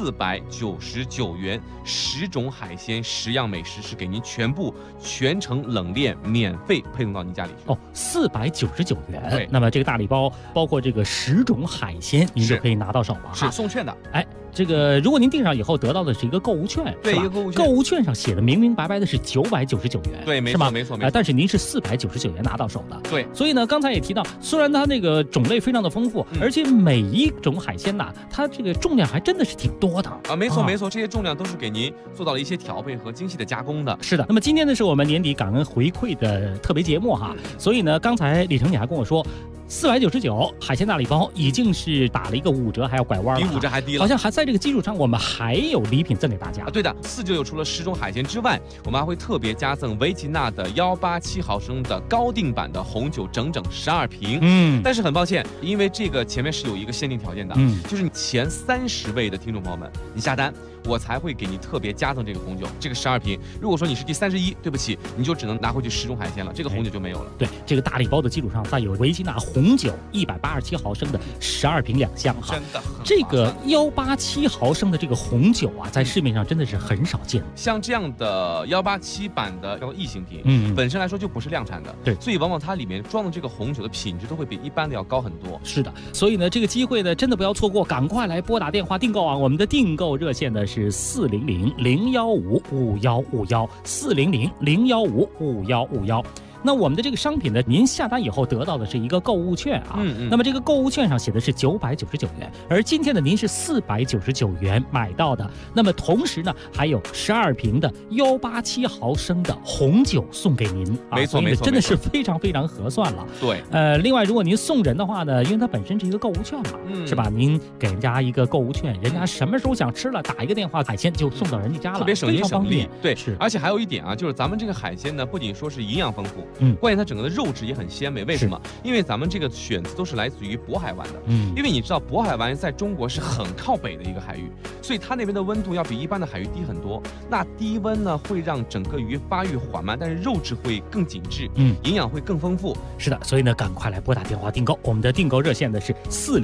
，499元，10种海鲜，10样美食是给您全程冷链免费配送到您家里去。 哦，499元。 对， 那么这个大礼包包括这个10种海鲜，您就可以拿到手了。 是送券的， 哎，这个如果您订上以后得到的是一个购物券， 对，一个购物券， 购物券上写的明明白白的是999元， 对，没错， 没错， 但是您是499元拿到手的， 对。 所以呢，刚才也提到，虽然它那个种类非常的丰富，而且每一种海鲜呐，它这个重量还真的是挺多的啊，没错，这些重量都是给您做到了一些调配和精细的加工的。 是的，那么今天呢是我们年底感恩回馈的特别节目哈，所以呢，刚才李成你还跟我说。499海鲜大礼包已经是打了一个5折，还要拐弯了， 比5折还低了。 好像还在这个基础上，我们还有礼品赠给大家啊。对的，499除了10种海鲜之外，我们还会特别加赠维吉纳的187毫升的高定版的红酒整整12瓶。但是很抱歉，因为这个前面是有一个限定条件的，就是你前30位的听众朋友们，你下单。我才会给你特别加赠这个红酒，这个12瓶。如果说你是第31，对不起，你就只能拿回去10种海鲜了，这个红酒就没有了。 对，这个大礼包的基础上，再有维吉纳红酒187毫升的12瓶2箱哈， 真的很这个187毫升的这个红酒啊，在市面上真的是很少见。 像这样的187版的叫做异形瓶，本身来说就不是量产的， 对， 所以往往它里面装的这个红酒的品质都会比一般的要高很多。 是的，所以呢，这个机会呢，真的不要错过，赶快来拨打电话订购啊！我们的订购热线呢是400-015-5151，400-015-5151。那我们的这个商品呢，您下单以后得到的是一个购物券啊。那么这个购物券上写的是999元，而今天呢，您是499元买到的。那么同时呢，还有12瓶的187毫升的红酒送给您啊。 没错， 真的是非常非常合算了。 对， 另外如果您送人的话呢，因为它本身是一个购物券嘛，是吧？您给人家一个购物券，人家什么时候想吃了，打一个电话，海鲜就送到人家家了， 特别省心省力。对， 是。 而且还有一点啊，就是咱们这个海鲜呢，不仅说是营养丰富。关键它整个的肉质也很鲜美，为什么？因为咱们这个选择都是来自于渤海湾的，因为你知道渤海湾在中国是很靠北的一个海域，所以它那边的温度要比一般的海域低很多。那低温呢，会让整个鱼发育缓慢，但是肉质会更紧致，营养会更丰富。 是的，所以呢，赶快来拨打电话订购，我们的订购热线呢是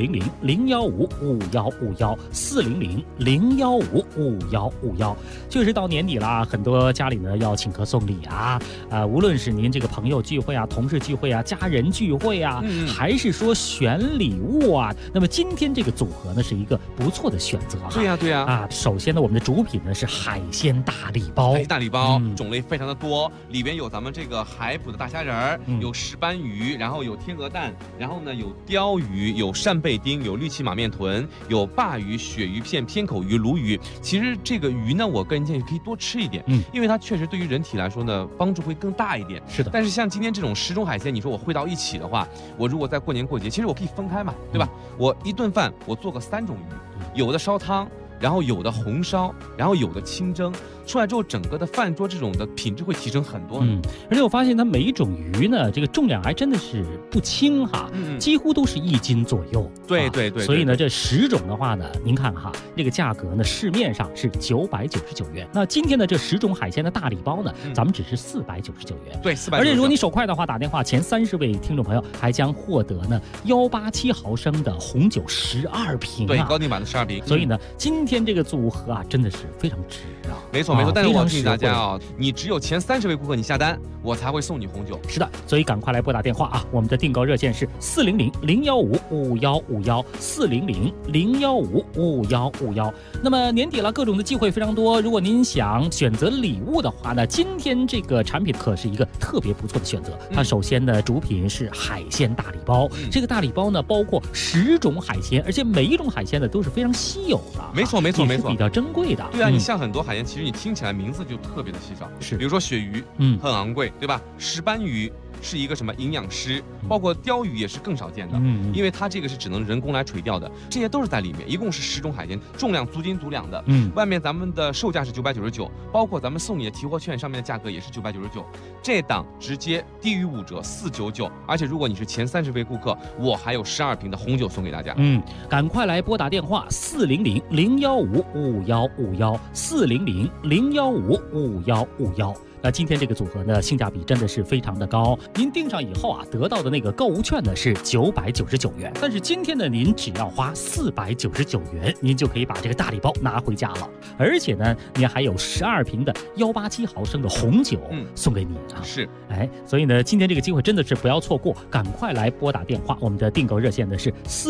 400-015-5151，400-015-5151。就是到年底了，很多家里呢要请客送礼啊，无论是您这个朋友聚会啊、同事聚会啊、家人聚会啊，还是说选礼物啊，那么今天这个组合呢是一个不错的选择哈。 对呀。 首先呢，我们的主品呢是海鲜大礼包， 海鲜大礼包种类非常的多，里边有咱们这个海捕的大虾仁儿，有石斑鱼，然后有天鹅蛋，然后呢有鲷鱼，有扇贝丁，有绿鳍马面豚，有鲅鱼、鳕鱼片、偏口鱼、鲈鱼。其实这个鱼呢，我个人建议可以多吃一点，因为它确实对于人体来说呢，帮助会更大一点。 是的， 但是像今天这种10种海鲜，你说我汇到一起的话，我如果在过年过节，其实我可以分开嘛，对吧？我一顿饭我做个3种鱼，有的烧汤，然后有的红烧，然后有的清蒸。出来之后，整个的饭桌这种的品质会提升很多。 而且我发现它每一种鱼呢，这个重量还真的是不轻哈，几乎都是1斤左右。 对。 所以呢，这10种的话呢，您看哈，这个价格呢，市面上是999元。那今天的这10种海鲜的大礼包呢，咱们只是499元。 对，499。 而且如果你手快的话，打电话前30位听众朋友还将获得呢187毫升的红酒12瓶。 对，高定版的12瓶。 所以呢，今天这个组合啊，真的是非常值啊。 没错没错，但是我提醒大家啊，你只有前30位顾客你下单，我才会送你红酒。 是的，所以赶快来拨打电话啊！我们的订购热线是400-015-5151，400-015-5151。那么年底了，各种的机会非常多。如果您想选择礼物的话呢，今天这个产品可是一个特别不错的选择。它首先呢，主品是海鲜大礼包，这个大礼包呢包括10种海鲜，而且每一种海鲜呢都是非常稀有的。 没错没错没错， 比较珍贵的。 对啊，你像很多海鲜，其实你听起来名字就特别的稀少， 是， 比如说鳕鱼，很昂贵，对吧？石斑鱼是一个什么营养师，包括鲷鱼也是更少见的，因为它这个是只能人工来垂钓的，这些都是在里面，一共是10种海鲜，重量足斤足两的，外面咱们的售价是999，包括咱们送你的提货券上面的价格也是999，这档直接低于5折499，而且如果你是前30位顾客，我还有12瓶的红酒送给大家。 赶快来拨打电话400-015-5151，400-015-5151。那今天这个组合呢，性价比真的是非常的高。您订上以后啊，得到的那个购物券呢是999元，但是今天呢，您只要花499元，您就可以把这个大礼包拿回家了。而且呢，您还有12瓶的187毫升的红酒送给你啊。 是， 所以呢，今天这个机会真的是不要错过，赶快来拨打电话。我们的订购热线呢是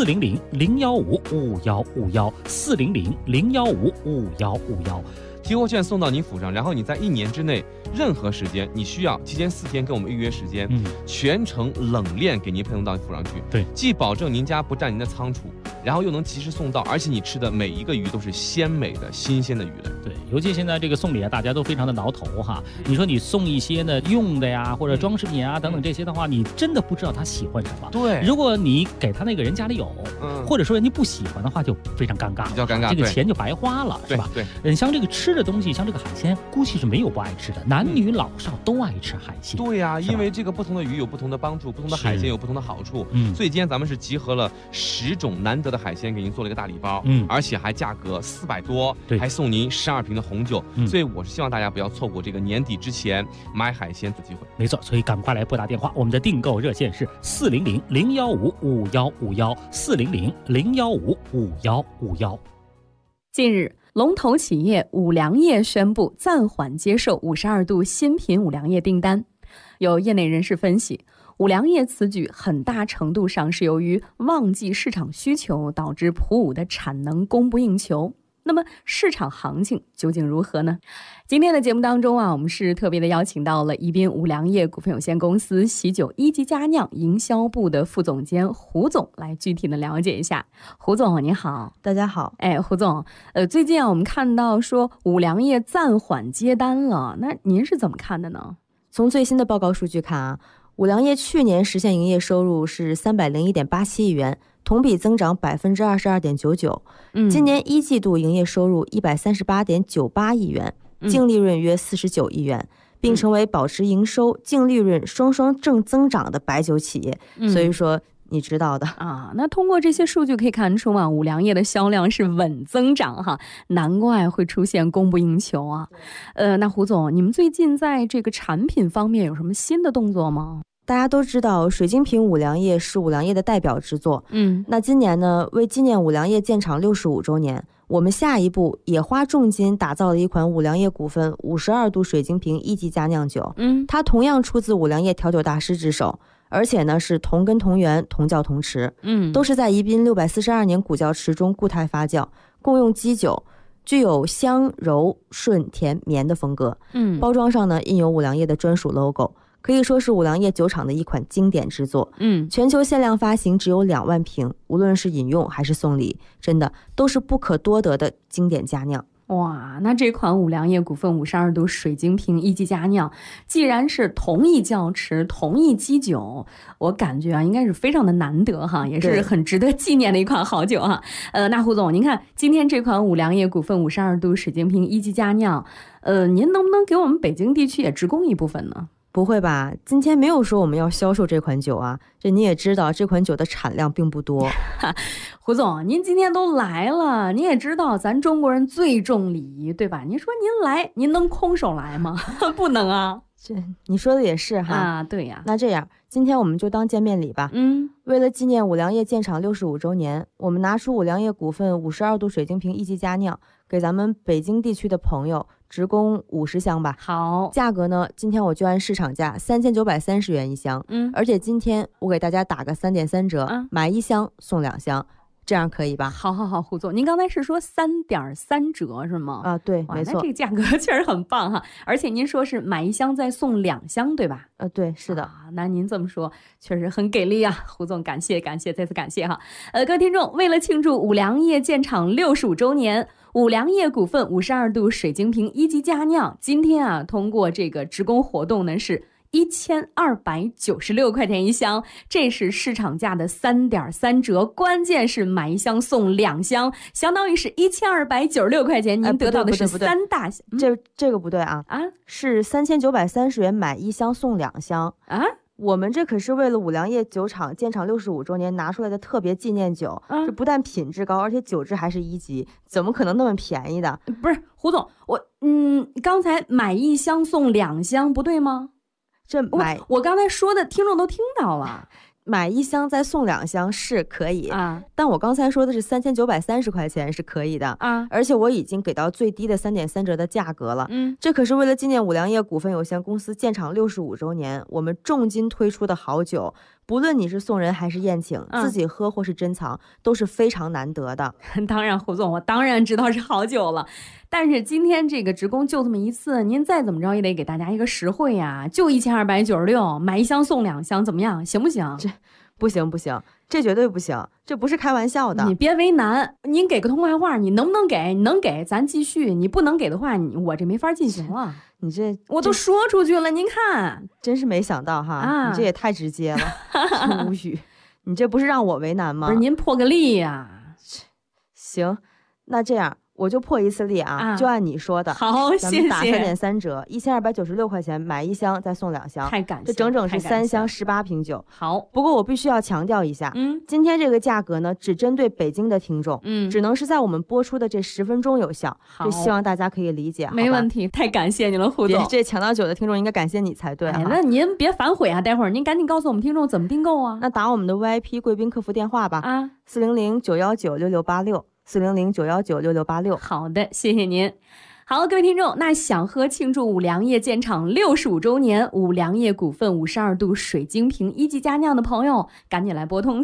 400-015-5151，400-015-5151。 提货券送到您府上，然后你在1年之内，任何时间你需要提前4天跟我们预约时间，全程冷链给您配送到府上去。 对， 既保证您家不占您的仓储，然后又能及时送到，而且你吃的每一个鱼都是鲜美的、新鲜的鱼类。 对，尤其现在这个送礼啊，大家都非常的挠头哈。你说你送一些呢用的呀，或者装饰品啊等等这些的话，你真的不知道他喜欢什么。 对， 如果你给他那个人家里有，或者说人家不喜欢的话，就非常尴尬， 比较尴尬， 这个钱就白花了，是吧？ 对， 像这个吃的东西，像这个海鲜，估计是没有不爱吃的，男女老少都爱吃海鲜。 对呀，因为这个不同的鱼有不同的帮助，不同的海鲜有不同的好处。所以今天咱们是集合了10种难得的海鲜，给您做了一个大礼包，而且还价格400多，还送您12瓶的红酒。所以我是希望大家不要错过这个年底之前买海鲜的机会。 没错，所以赶快来拨打电话，我们的订购热线是400-015-5151，400-015-5151。 近日，龙头企业五粮液宣布暂缓接受52度新品五粮液订单。有业内人士分析，五粮液此举很大程度上是由于旺季市场需求导致普五的产能供不应求。那么市场行情究竟如何呢？今天的节目当中啊，我们是特别的邀请到了宜宾五粮液股份有限公司喜酒一级佳酿营销部的副总监胡总来具体的了解一下。胡总你好。 大家好。 胡总，最近啊我们看到说五粮液暂缓接单了，那您是怎么看的呢？ 从最新的报告数据看啊，五粮液去年实现营业收入是301.87亿元，同比增长22.99%。今年1季度营业收入138.98亿元，净利润约49亿元，并成为保持营收、净利润双双正增长的白酒企业。所以说你知道的啊。那通过这些数据可以看出嘛，五粮液的销量是稳增长哈，难怪会出现供不应求啊。那胡总，你们最近在这个产品方面有什么新的动作吗？ 大家都知道水晶瓶五粮液是五粮液的代表之作。那今年呢，为纪念五粮液建厂65周年，我们下一步也花重金打造了一款五粮液股份52度水晶瓶一级佳酿酒。它同样出自五粮液调酒大师之手，而且呢是同根同源同窖同池，都是在宜宾642年古窖池中固态发酵，共用基酒，具有香柔顺甜绵的风格。包装上呢印有五粮液的专属 logo，可以说是五粮液酒厂的一款经典之作。全球限量发行只有2万瓶，无论是饮用还是送礼，真的都是不可多得的经典佳酿。 哇，那这款五粮液股份52度水晶瓶一级佳酿，既然是同一窖池同一基酒，我感觉啊应该是非常的难得哈，也是很值得纪念的一款好酒哈。那胡总，您看今天这款五粮液股份52度水晶瓶一级佳酿，您能不能给我们北京地区也直供一部分呢？ 不会吧，今天没有说我们要销售这款酒啊，这你也知道这款酒的产量并不多。 胡总，您今天都来了，你也知道咱中国人最重礼仪，对吧？您说您来，您能空手来吗？不能啊。 这你说的也是哈啊，对呀。 那这样，今天我们就当见面礼吧。为了纪念五粮液建厂65周年，我们拿出五粮液股份52度水晶瓶一级佳酿，给咱们北京地区的朋友直供50箱吧。 好， 价格呢，今天我就按市场价3930元一箱。而且今天我给大家打个3.3折，买1箱送2箱。这样可以吧？ 好，胡总，您刚才是说3.3折是吗？ 啊，对，没错。 那这个价格确实很棒哈，而且您说是买1箱再送2箱，对吧？ 对，是的。 那您这么说确实很给力啊，胡总，感谢，再次感谢哈。各位听众，为了庆祝五粮液建厂65周年，五粮液股份52度水晶瓶一级佳酿，今天啊，通过这个直供活动呢是1296块钱一箱，这是市场价的3.3折，关键是买1箱送2箱，相当于是1296块钱，您得到的是3大箱。 这个不对啊，是3930元买1箱送2箱啊。 我们这可是为了五粮液酒厂建厂65周年拿出来的特别纪念酒，这不但品质高，而且酒质还是1级，怎么可能那么便宜的？ 不是胡总，刚才买1箱送2箱不对吗？我刚才说的听众都听到了， 买1箱再送2箱是可以啊，但我刚才说的是3930块钱是可以的啊，而且我已经给到最低的3.3折的价格了。这可是为了纪念五粮液股份有限公司建厂65周年，我们重金推出的好酒，不论你是送人还是宴请，自己喝或是珍藏，都是非常难得的。 当然，胡总，我当然知道是好酒了。但是今天这个直供就这么一次，您再怎么着也得给大家一个实惠呀，就1296，买1箱送2箱，怎么样？行不行？ 这不行，这绝对不行，这不是开玩笑的。 你别为难，您给个痛快话，你能不能给？你能给咱继续，你不能给的话，我这没法进行了。 你这我都说出去了，您看， 真是没想到哈，你这也太直接了，无语。你这不是让我为难吗？ 不是您破个例呀。 行，那这样。我就破一次例啊，就按你说的。 好，谢谢。 咱们打3.3折，1296块钱买1箱再送2箱， 太感谢， 这整整是3箱18瓶酒。 好， 不过我必须要强调一下，今天这个价格呢，只针对北京的听众，只能是在我们播出的这10分钟有效。这希望大家可以理解。 没问题，太感谢你了，胡总。 这抢到酒的听众应该感谢你才对。 那您别反悔啊，待会儿您赶紧告诉我们听众怎么订购啊。 那打我们的 VIP 贵宾客服电话吧，400-919-6686，400-919-6686。 好的，谢谢您。好，各位听众，那想喝庆祝五粮液建厂65周年五粮液股份52度水晶瓶一级佳酿的朋友，赶紧来拨通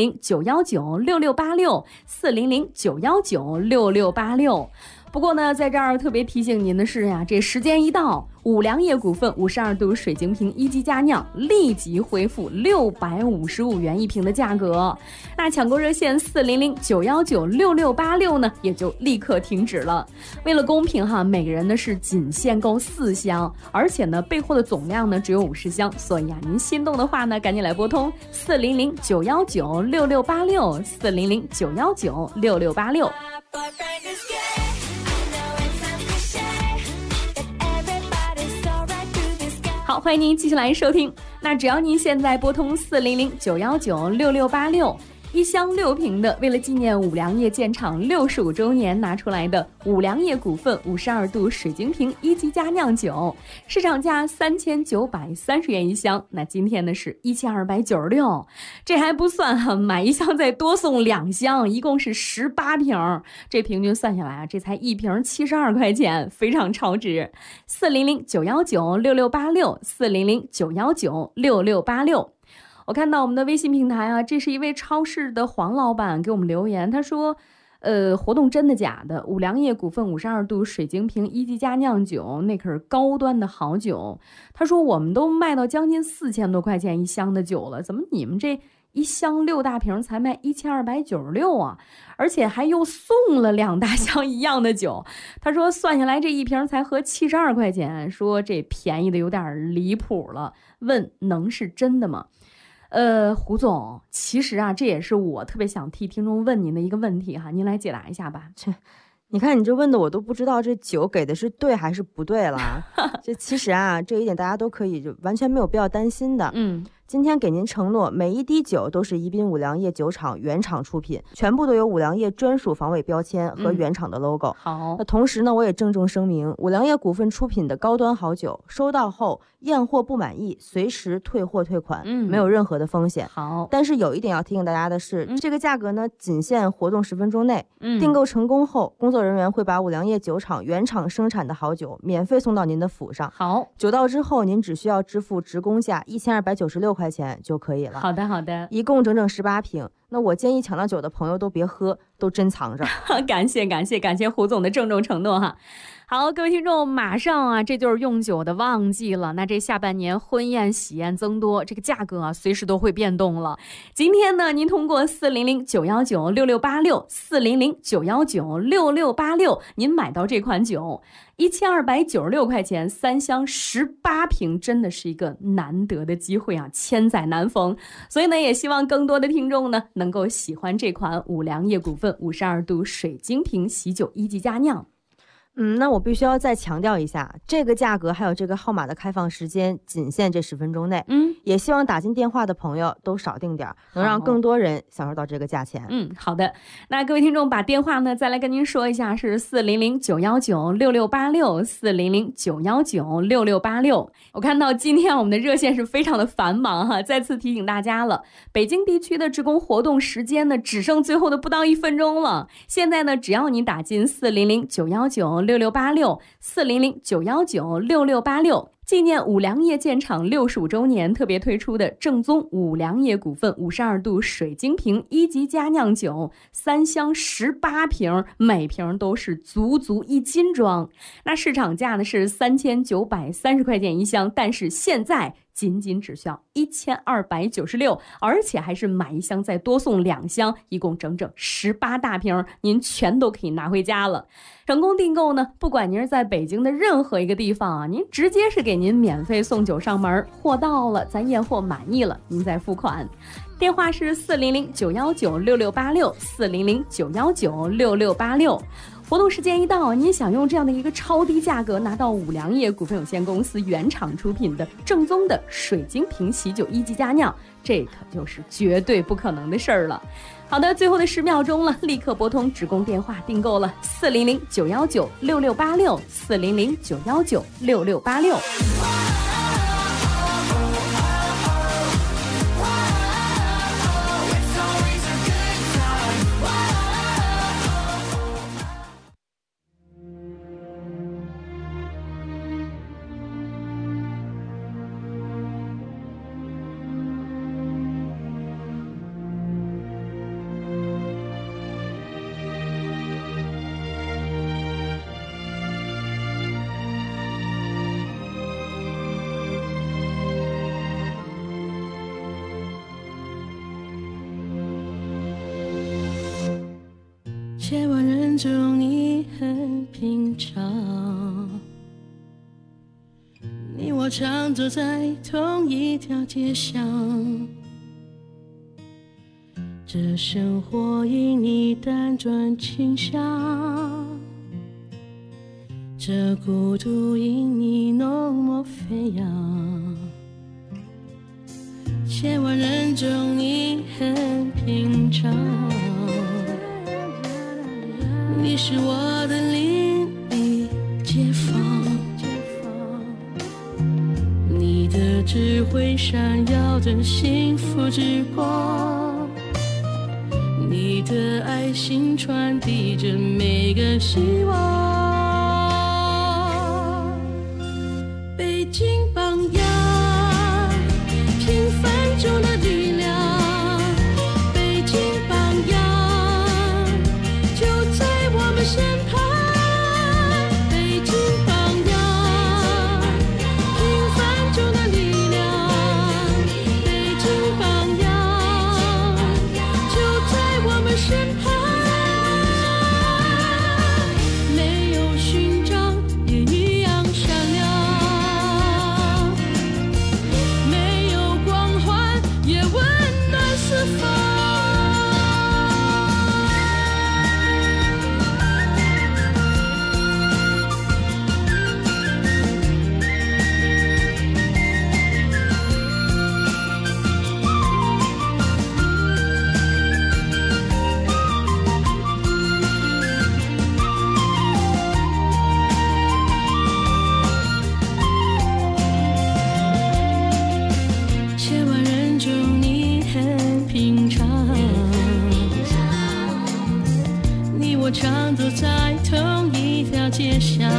400-919-6686，400-919-6686。不过呢，在这儿特别提醒您的是呀，这时间一到，五粮液股份52度水晶瓶一级佳酿立即恢复655元一瓶的价格。那抢购热线400-919-6686呢，也就立刻停止了。为了公平哈，每个人呢是仅限购4箱，而且呢备货的总量呢只有50箱，所以啊，您心动的话呢，赶紧来拨通400-919-6686，400-919-6686。好，欢迎您继续来收听。那只要您现在拨通400-919-6686，一箱6瓶的，为了纪念五粮液建厂65周年拿出来的五粮液股份52度水晶瓶一级佳酿酒，市场价3930元一箱，那今天呢是1296，这还不算哈，买1箱再多送2箱，一共是18瓶，这平均算下来啊，这才1瓶72块钱，非常超值。400-919-6686，400-919-6686。我看到我们的微信平台啊，这是一位超市的黄老板给我们留言，他说活动真的假的？五粮液股份52度水晶瓶一级佳酿酒，那可是高端的好酒。他说我们都卖到将近4000多块钱一箱的酒了，怎么你们这一箱6大瓶才卖1296啊？而且还又送了2大箱一样的酒。他说算下来这一瓶才合72块钱，说这便宜的有点离谱了，问能是真的吗？胡总，其实啊，这也是我特别想替听众问您的一个问题哈，您来解答一下吧。 你看你这问的我都不知道这酒给的是对还是不对了。这其实啊，这一点大家都可以就完全没有必要担心的。 今天给您承诺，每一滴酒都是宜宾五粮液酒厂原厂出品，全部都有五粮液专属防伪标签和原厂的 logo。 好， 那同时呢，我也郑重声明，五粮液股份出品的高端好酒，收到后验货不满意，随时退货退款，没有任何的风险。 好， 但是有一点要提醒大家的是，这个价格呢，仅限活动10分钟内。订购成功后，工作人员会把五粮液酒厂原厂生产的好酒免费送到您的府上。 好， 酒到之后，您只需要支付职工价1296块钱就可以了。 好的，好的， 一共整整18瓶。那我建议抢到酒的朋友都别喝，都珍藏着。 感谢胡总的郑重承诺哈。好，各位听众，马上啊，这就是用酒的旺季了。那这下半年婚宴喜宴增多，这个价格啊，随时都会变动了。今天呢，您通过400-919-6686，400-919-6686，您买到这款酒，1296块钱，3箱18瓶，真的是一个难得的机会啊，千载难逢。所以呢，也希望更多的听众呢，能够喜欢这款五粮液股份52度水晶瓶喜酒1级佳酿。 那我必须要再强调一下，这个价格还有这个号码的开放时间仅限这10分钟内。也希望打进电话的朋友都少订点，能让更多人享受到这个价钱。 好的。那各位听众，把电话呢再来跟您说一下，是400-919-6686，400-919-6686。我看到今天我们的热线是非常的繁忙哈，再次提醒大家了，北京地区的职工活动时间呢只剩最后的不到1分钟了。现在呢，只要你打进400-919-6686，400-919-6686，纪念五粮液建厂65周年特别推出的正宗五粮液股份52度水晶瓶1级佳酿酒，3箱18瓶，每瓶都是足1斤装。那市场价呢是3930块钱一箱，但是现在仅只需要1296，而且还是买一箱再多送2箱，一共整整18大瓶，您全都可以拿回家了。成功订购呢，不管您是在北京的任何一个地方啊，您直接是给您免费送酒上门，货到了咱验货满意了，您再付款。电话是400-919-6686，400-919-6686。活动时间一到，您想用这样的一个超低价格拿到五粮液股份有限公司原厂出品的正宗的水晶瓶喜酒1级佳酿，这可就是绝对不可能的事儿了。好的，最后的10秒钟了，立刻拨通职工电话订购了，400-919-6686，400-919-6686。 千万人中你很平常，你我常走在同一条街上，这生活因你单转倾向，这孤独因你浓墨飞扬。千万人中你很平常，你是我的邻里街坊，你的智慧闪耀着幸福之光，你的爱心传递着每个希望。北京榜样，平凡中的力量，北京榜样就在我们身旁。北京榜样，平凡中的力量，北京榜样就在我们身旁。每我常走在同一条街上，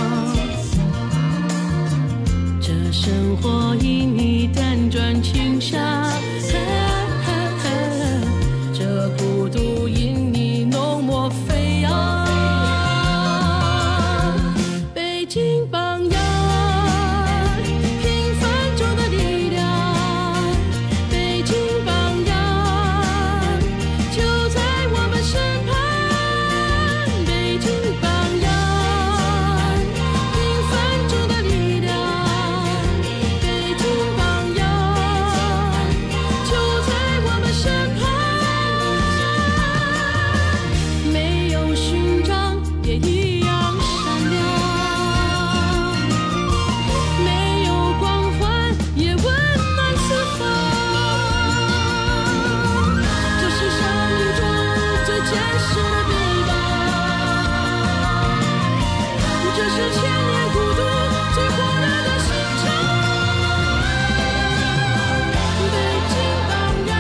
这生活因你辗转轻纱，这孤独因你浓墨飞扬。北京榜样，平凡中的力量。北京榜样，就在我们身旁。北京榜样，平凡中的力量。北京榜样，就在我们身旁。没有勋章，也一样闪亮。没有光环，也温暖四方。这是生命中最坚实的臂膀，这是千年孤独最火热的心肠。北京榜样，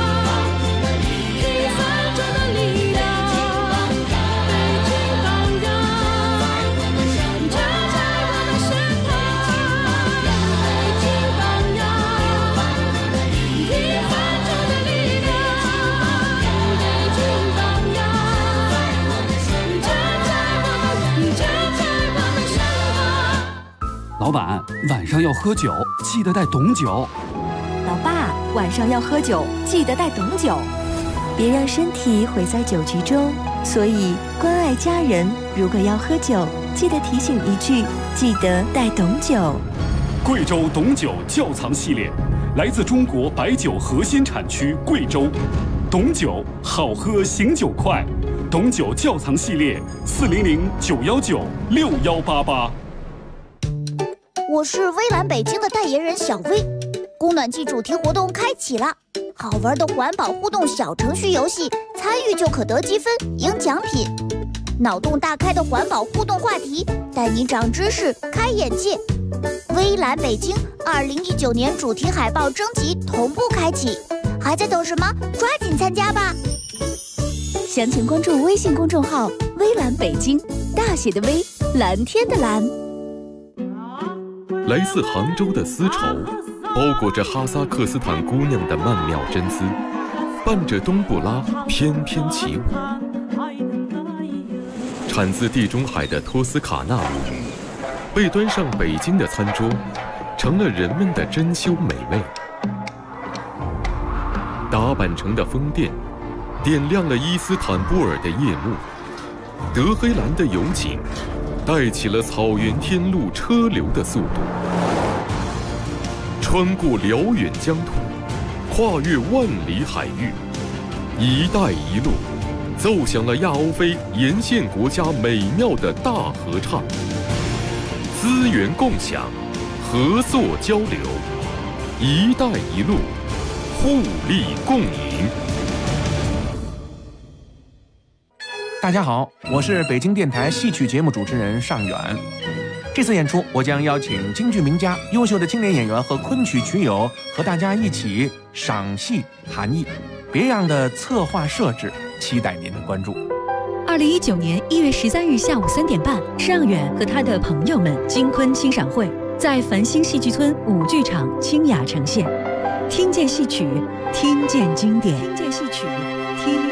平凡中的力量。北京榜样，就在我们身旁。北京榜样，平凡中的力量。北京榜样，就在我们身旁。 老板，晚上要喝酒，记得带董酒。 老爸，晚上要喝酒，记得带董酒，别让身体毁在酒局中。所以关爱家人，如果要喝酒，记得提醒一句，记得带董酒。 贵州董酒窖藏系列，来自中国白酒核心产区贵州。董酒好喝，醒酒快。董酒窖藏系列，400-919-6188。 我是微蓝北京的代言人小薇，供暖季主题活动开启了，好玩的环保互动小程序游戏，参与就可得积分赢奖品。脑洞大开的环保互动话题，带你长知识开眼界。微蓝北京2019年主题海报征集同步开启，还在等什么？抓紧参加吧！详情关注微信公众号“微蓝北京”，大写的微，蓝天的蓝。 来自杭州的丝绸，包裹着哈萨克斯坦姑娘的曼妙真丝，伴着冬不拉翩翩起舞。产自地中海的托斯卡纳舞，被端上北京的餐桌，成了人们的珍馐美味。打扮成的风电，点亮了伊斯坦布尔的夜幕。德黑兰的油井，带起了草原天路车流的速度。穿过辽远疆土，跨越万里海域，一带一路奏响了亚欧非沿线国家美妙的大合唱。资源共享，合作交流，一带一路，互利共赢。 大家好，我是北京电台戏曲节目主持人尚远。这次演出，我将邀请京剧名家、优秀的青年演员和昆曲曲友和大家一起赏戏谈艺，别样的策划设置，期待您的关注。 2019年1月13日下午3点半，尚远和他的朋友们京昆欣赏会在繁星戏剧村5剧场清雅呈现，听见戏曲，听见经典，听见戏曲，听。